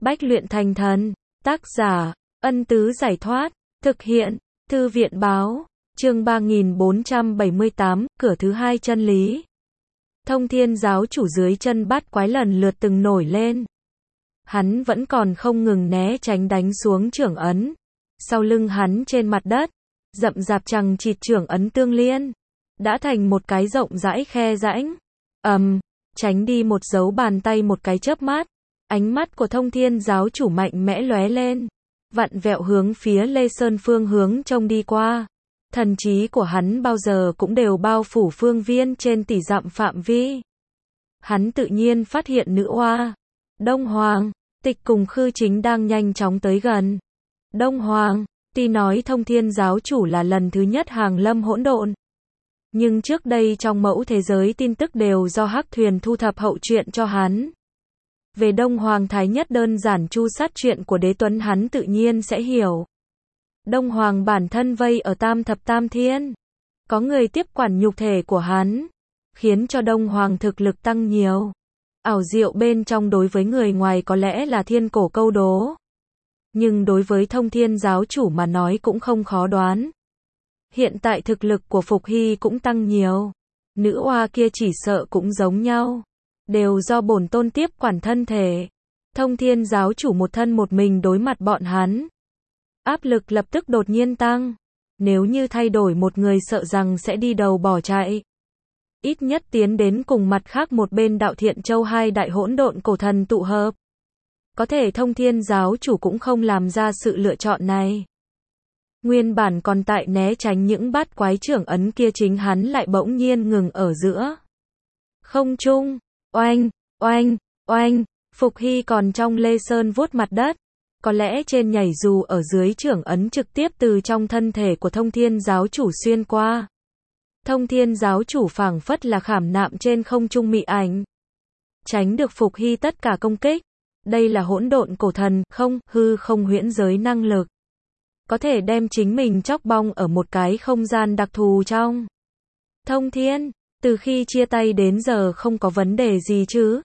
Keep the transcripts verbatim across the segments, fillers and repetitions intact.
Bách luyện thành thần. Tác giả, Ân Tứ Giải Thoát. Thực hiện, Thư viện Báo. Chương ba nghìn bốn trăm bảy mươi tám, cửa thứ hai chân lý. Thông Thiên giáo chủ dưới chân bát quái lần lượt từng nổi lên. Hắn vẫn còn không ngừng né tránh đánh xuống chưởng ấn. Sau lưng hắn trên mặt đất, rậm rạp chằng chịt chưởng ấn tương liên, đã thành một cái rộng rãi khe rãnh. ầm, um, tránh đi một dấu bàn tay một cái chớp mắt. Ánh mắt của Thông Thiên giáo chủ mạnh mẽ lóe lên, vặn vẹo hướng phía Lê Sơn phương hướng trông đi qua. Thần trí của hắn bao giờ cũng đều bao phủ phương viên trên tỷ dặm phạm vi. Hắn tự nhiên phát hiện nữ oa, Đông Hoàng, Tịch cùng Khư Chính đang nhanh chóng tới gần. Đông Hoàng, tuy nói Thông Thiên giáo chủ là lần thứ nhất hàng lâm hỗn độn, nhưng trước đây trong mẫu thế giới tin tức đều do Hắc Thuyền thu thập hậu truyện cho hắn. Về Đông Hoàng Thái Nhất đơn giản chu sát chuyện của Đế Tuấn hắn tự nhiên sẽ hiểu. Đông Hoàng bản thân vây ở tam thập tam thiên, có người tiếp quản nhục thể của hắn, khiến cho Đông Hoàng thực lực tăng nhiều. Ảo diệu bên trong đối với người ngoài có lẽ là thiên cổ câu đố, nhưng đối với Thông Thiên giáo chủ mà nói cũng không khó đoán. Hiện tại thực lực của Phục Hy cũng tăng nhiều, nữ oa kia chỉ sợ cũng giống nhau, đều do bổn tôn tiếp quản thân thể. Thông Thiên giáo chủ một thân một mình đối mặt bọn hắn, áp lực lập tức đột nhiên tăng. Nếu như thay đổi một người sợ rằng sẽ đi đầu bỏ chạy. Ít nhất tiến đến cùng mặt khác một bên Đạo Thiện Châu hai đại hỗn độn cổ thần tụ hợp. Có thể Thông Thiên giáo chủ cũng không làm ra sự lựa chọn này. Nguyên bản còn tại né tránh những bát quái trưởng ấn kia, chính hắn lại bỗng nhiên ngừng ở giữa không trung. Oanh, oanh, oanh, Phục Hy còn trong Lê Sơn vuốt mặt đất. Có lẽ trên nhảy dù ở dưới trưởng ấn trực tiếp từ trong thân thể của Thông Thiên giáo chủ xuyên qua. Thông Thiên giáo chủ phảng phất là khảm nạm trên không trung mị ảnh, tránh được Phục Hy tất cả công kích. Đây là hỗn độn cổ thần, không, hư không huyễn giới năng lực. Có thể đem chính mình chóc bong ở một cái không gian đặc thù trong. Thông Thiên, từ khi chia tay đến giờ không có vấn đề gì chứ?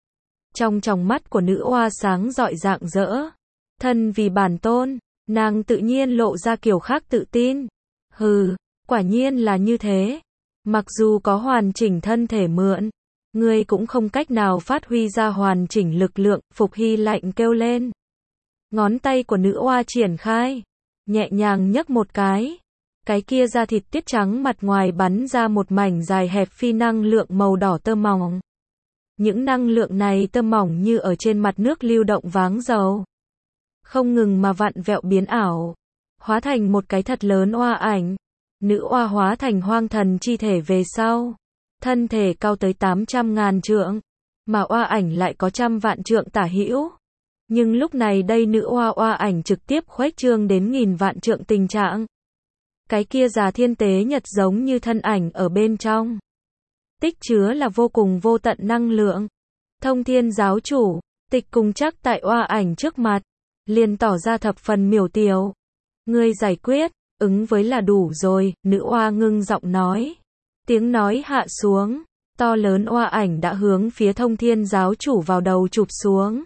Trong tròng mắt của nữ oa sáng rọi rạng rỡ. Thân vì bản tôn, nàng tự nhiên lộ ra kiểu khác tự tin. Hừ, quả nhiên là như thế. Mặc dù có hoàn chỉnh thân thể mượn, ngươi cũng không cách nào phát huy ra hoàn chỉnh lực lượng. Phục Hy lạnh kêu lên. Ngón tay của nữ oa triển khai, nhẹ nhàng nhấc một cái. Cái kia da thịt tiết trắng mặt ngoài bắn ra một mảnh dài hẹp phi năng lượng màu đỏ tơ mỏng. Những năng lượng này tơ mỏng như ở trên mặt nước lưu động váng dầu, không ngừng mà vặn vẹo biến ảo, hóa thành một cái thật lớn oa ảnh. Nữ oa hóa thành hoang thần chi thể về sau, thân thể cao tới tám trăm ngàn trượng, mà oa ảnh lại có trăm vạn trượng tả hữu. Nhưng lúc này đây nữ oa oa ảnh trực tiếp khuếch trương đến nghìn vạn trượng tình trạng. Cái kia già thiên tế nhật giống như thân ảnh ở bên trong, tích chứa là vô cùng vô tận năng lượng. Thông Thiên giáo chủ, Tịch cùng chắc tại oa ảnh trước mặt, liền tỏ ra thập phần miểu tiểu. Ngươi giải quyết, ứng với là đủ rồi, nữ oa ngưng giọng nói. Tiếng nói hạ xuống, to lớn oa ảnh đã hướng phía Thông Thiên giáo chủ vào đầu chụp xuống.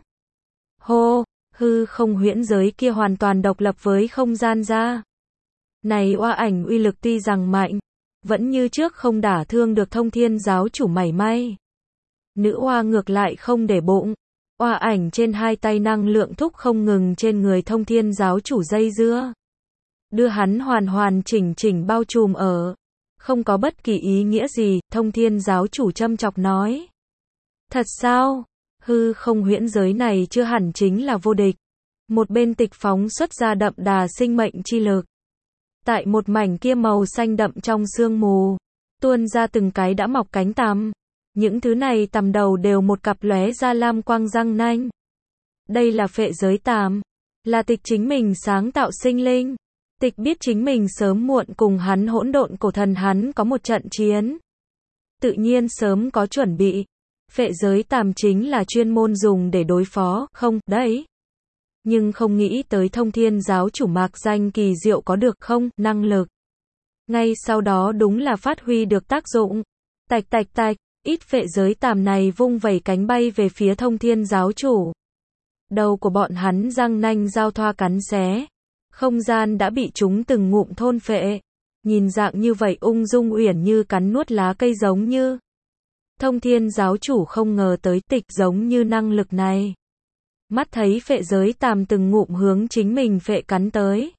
Hô, hư không huyễn giới kia hoàn toàn độc lập với không gian ra. Này oa ảnh uy lực tuy rằng mạnh, vẫn như trước không đả thương được Thông Thiên giáo chủ mảy may. Nữ oa ngược lại không để bụng. Oa ảnh trên hai tay năng lượng thúc không ngừng trên người Thông Thiên giáo chủ dây dưa, đưa hắn hoàn hoàn chỉnh chỉnh bao trùm ở. Không có bất kỳ ý nghĩa gì, Thông Thiên giáo chủ châm chọc nói. Thật sao? Hư không huyễn giới này chưa hẳn chính là vô địch. Một bên Tịch phóng xuất ra đậm đà sinh mệnh chi lực. Tại một mảnh kia màu xanh đậm trong sương mù, tuôn ra từng cái đã mọc cánh tằm. Những thứ này tằm đầu đều một cặp lóe ra lam quang răng nanh. Đây là phệ giới tằm, là Tịch chính mình sáng tạo sinh linh. Tịch biết chính mình sớm muộn cùng hắn hỗn độn cổ thần hắn có một trận chiến, tự nhiên sớm có chuẩn bị. Phệ giới tằm chính là chuyên môn dùng để đối phó, không, đấy. Nhưng không nghĩ tới Thông Thiên giáo chủ mạc danh kỳ diệu có được không, năng lực. Ngay sau đó đúng là phát huy được tác dụng. Tạch tạch tạch, ít phệ giới tằm này vung vẩy cánh bay về phía Thông Thiên giáo chủ. Đầu của bọn hắn răng nanh giao thoa cắn xé. Không gian đã bị chúng từng ngụm thôn phệ. Nhìn dạng như vậy ung dung uyển như cắn nuốt lá cây giống như. Thông Thiên giáo chủ không ngờ tới tịch giống như năng lực này. Mắt thấy phệ giới tàm từng ngụm hướng chính mình phệ cắn tới.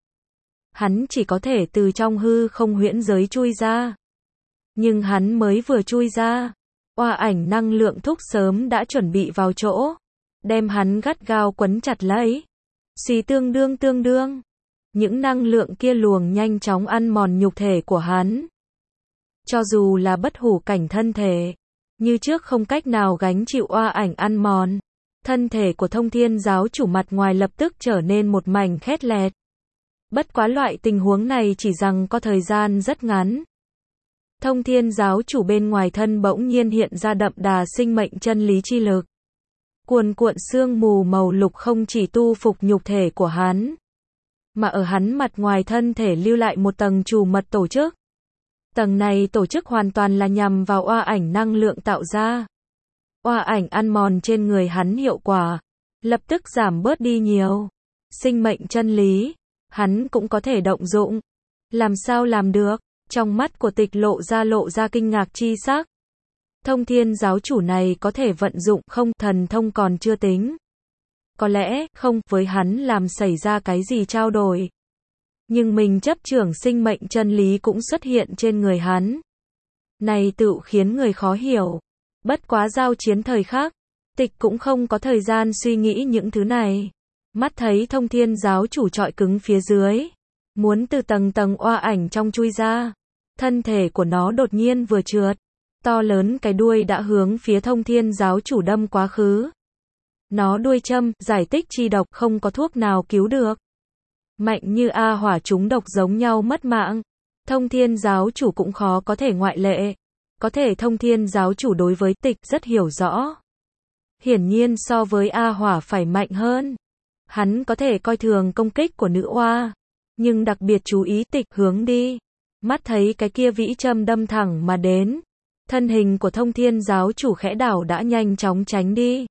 Hắn chỉ có thể từ trong hư không huyễn giới chui ra. Nhưng hắn mới vừa chui ra. Oa ảnh năng lượng thúc sớm đã chuẩn bị vào chỗ. Đem hắn gắt gao quấn chặt lấy. Xì tương đương tương đương. Những năng lượng kia luồng nhanh chóng ăn mòn nhục thể của hắn. Cho dù là bất hủ cảnh thân thể. Như trước không cách nào gánh chịu oa ảnh ăn mòn. Thân thể của Thông Thiên giáo chủ mặt ngoài lập tức trở nên một mảnh khét lẹt. Bất quá loại tình huống này chỉ rằng có thời gian rất ngắn. Thông Thiên giáo chủ bên ngoài thân bỗng nhiên hiện ra đậm đà sinh mệnh chân lý chi lực. Cuồn cuộn sương mù màu lục không chỉ tu phục nhục thể của hắn, mà ở hắn mặt ngoài thân thể lưu lại một tầng trù mật tổ chức. Tầng này tổ chức hoàn toàn là nhằm vào oa ảnh năng lượng tạo ra. Oa ảnh ăn mòn trên người hắn hiệu quả lập tức giảm bớt đi nhiều. Sinh mệnh chân lý, hắn cũng có thể động dụng. Làm sao làm được? Trong mắt của Tịch lộ ra lộ ra kinh ngạc chi sắc. Thông Thiên giáo chủ này có thể vận dụng không thần thông còn chưa tính. Có lẽ không với hắn làm xảy ra cái gì trao đổi. Nhưng mình chấp trưởng sinh mệnh chân lý cũng xuất hiện trên người hắn. Này tự khiến người khó hiểu. Bất quá giao chiến thời khắc, Tịch cũng không có thời gian suy nghĩ những thứ này. Mắt thấy Thông Thiên giáo chủ trọi cứng phía dưới. Muốn từ tầng tầng oa ảnh trong chui ra. Thân thể của nó đột nhiên vừa trượt. To lớn cái đuôi đã hướng phía Thông Thiên giáo chủ đâm quá khứ. Nó đuôi châm, giải tích chi độc không có thuốc nào cứu được. Mạnh như A hỏa chúng độc giống nhau mất mạng. Thông Thiên giáo chủ cũng khó có thể ngoại lệ. Có thể Thông Thiên giáo chủ đối với Tịch rất hiểu rõ. Hiển nhiên so với A hỏa phải mạnh hơn. Hắn có thể coi thường công kích của nữ oa. Nhưng đặc biệt chú ý Tịch hướng đi. Mắt thấy cái kia vĩ châm đâm thẳng mà đến. Thân hình của Thông Thiên giáo chủ khẽ đảo đã nhanh chóng tránh đi.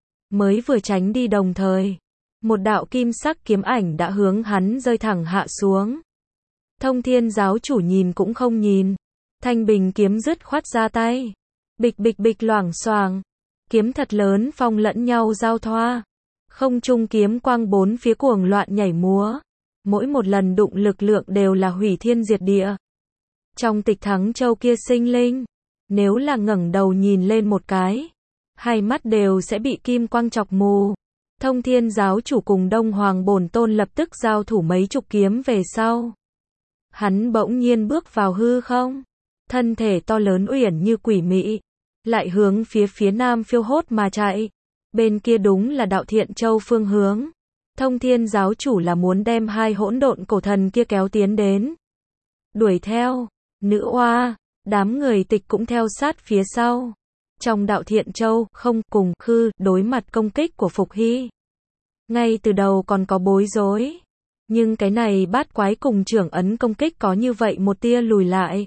Mới vừa tránh đi đồng thời. Một đạo kim sắc kiếm ảnh đã hướng hắn rơi thẳng hạ xuống. Thông Thiên giáo chủ nhìn cũng không nhìn. Thanh bình kiếm dứt khoát ra tay. Bịch bịch bịch loảng xoảng. Kiếm thật lớn phong lẫn nhau giao thoa. Không trung kiếm quang bốn phía cuồng loạn nhảy múa. Mỗi một lần đụng lực lượng đều là hủy thiên diệt địa. Trong Tịch Thắng Châu kia sinh linh. Nếu là ngẩng đầu nhìn lên một cái. Hai mắt đều sẽ bị kim quang chọc mù. Thông Thiên giáo chủ cùng Đông Hoàng bổn tôn lập tức giao thủ mấy chục kiếm về sau. Hắn bỗng nhiên bước vào hư không. Thân thể to lớn uyển như quỷ mị. Lại hướng phía phía nam phiêu hốt mà chạy. Bên kia đúng là Đạo Thiện Châu phương hướng. Thông Thiên giáo chủ là muốn đem hai hỗn độn cổ thần kia kéo tiến đến. Đuổi theo. Nữ oa. Đám người Tịch cũng theo sát phía sau. Trong Đạo Thiện Châu, không cùng khư đối mặt công kích của Phục Hy. Ngay từ đầu còn có bối rối. Nhưng cái này bát quái cùng trưởng ấn công kích có như vậy một tia lùi lại.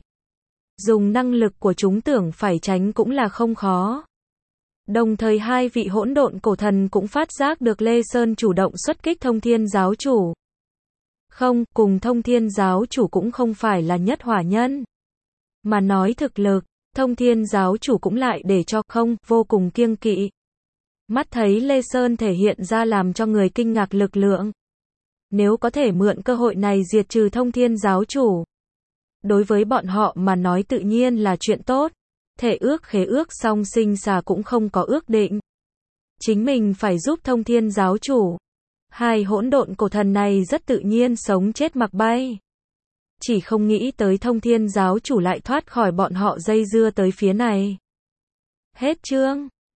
Dùng năng lực của chúng tưởng phải tránh cũng là không khó. Đồng thời hai vị hỗn độn cổ thần cũng phát giác được Lê Sơn chủ động xuất kích Thông Thiên giáo chủ. Không, cùng Thông Thiên giáo chủ cũng không phải là nhất hỏa nhân. Mà nói thực lực, Thông Thiên giáo chủ cũng lại để cho không, vô cùng kiêng kỵ. Mắt thấy Lê Sơn thể hiện ra làm cho người kinh ngạc lực lượng. Nếu có thể mượn cơ hội này diệt trừ Thông Thiên giáo chủ. Đối với bọn họ mà nói tự nhiên là chuyện tốt. Thể ước khế ước song sinh xà cũng không có ước định. Chính mình phải giúp Thông Thiên giáo chủ. Hai hỗn độn cổ thần này rất tự nhiên sống chết mặc bay. Chỉ không nghĩ tới Thông Thiên giáo chủ lại thoát khỏi bọn họ dây dưa tới phía này. Hết chương.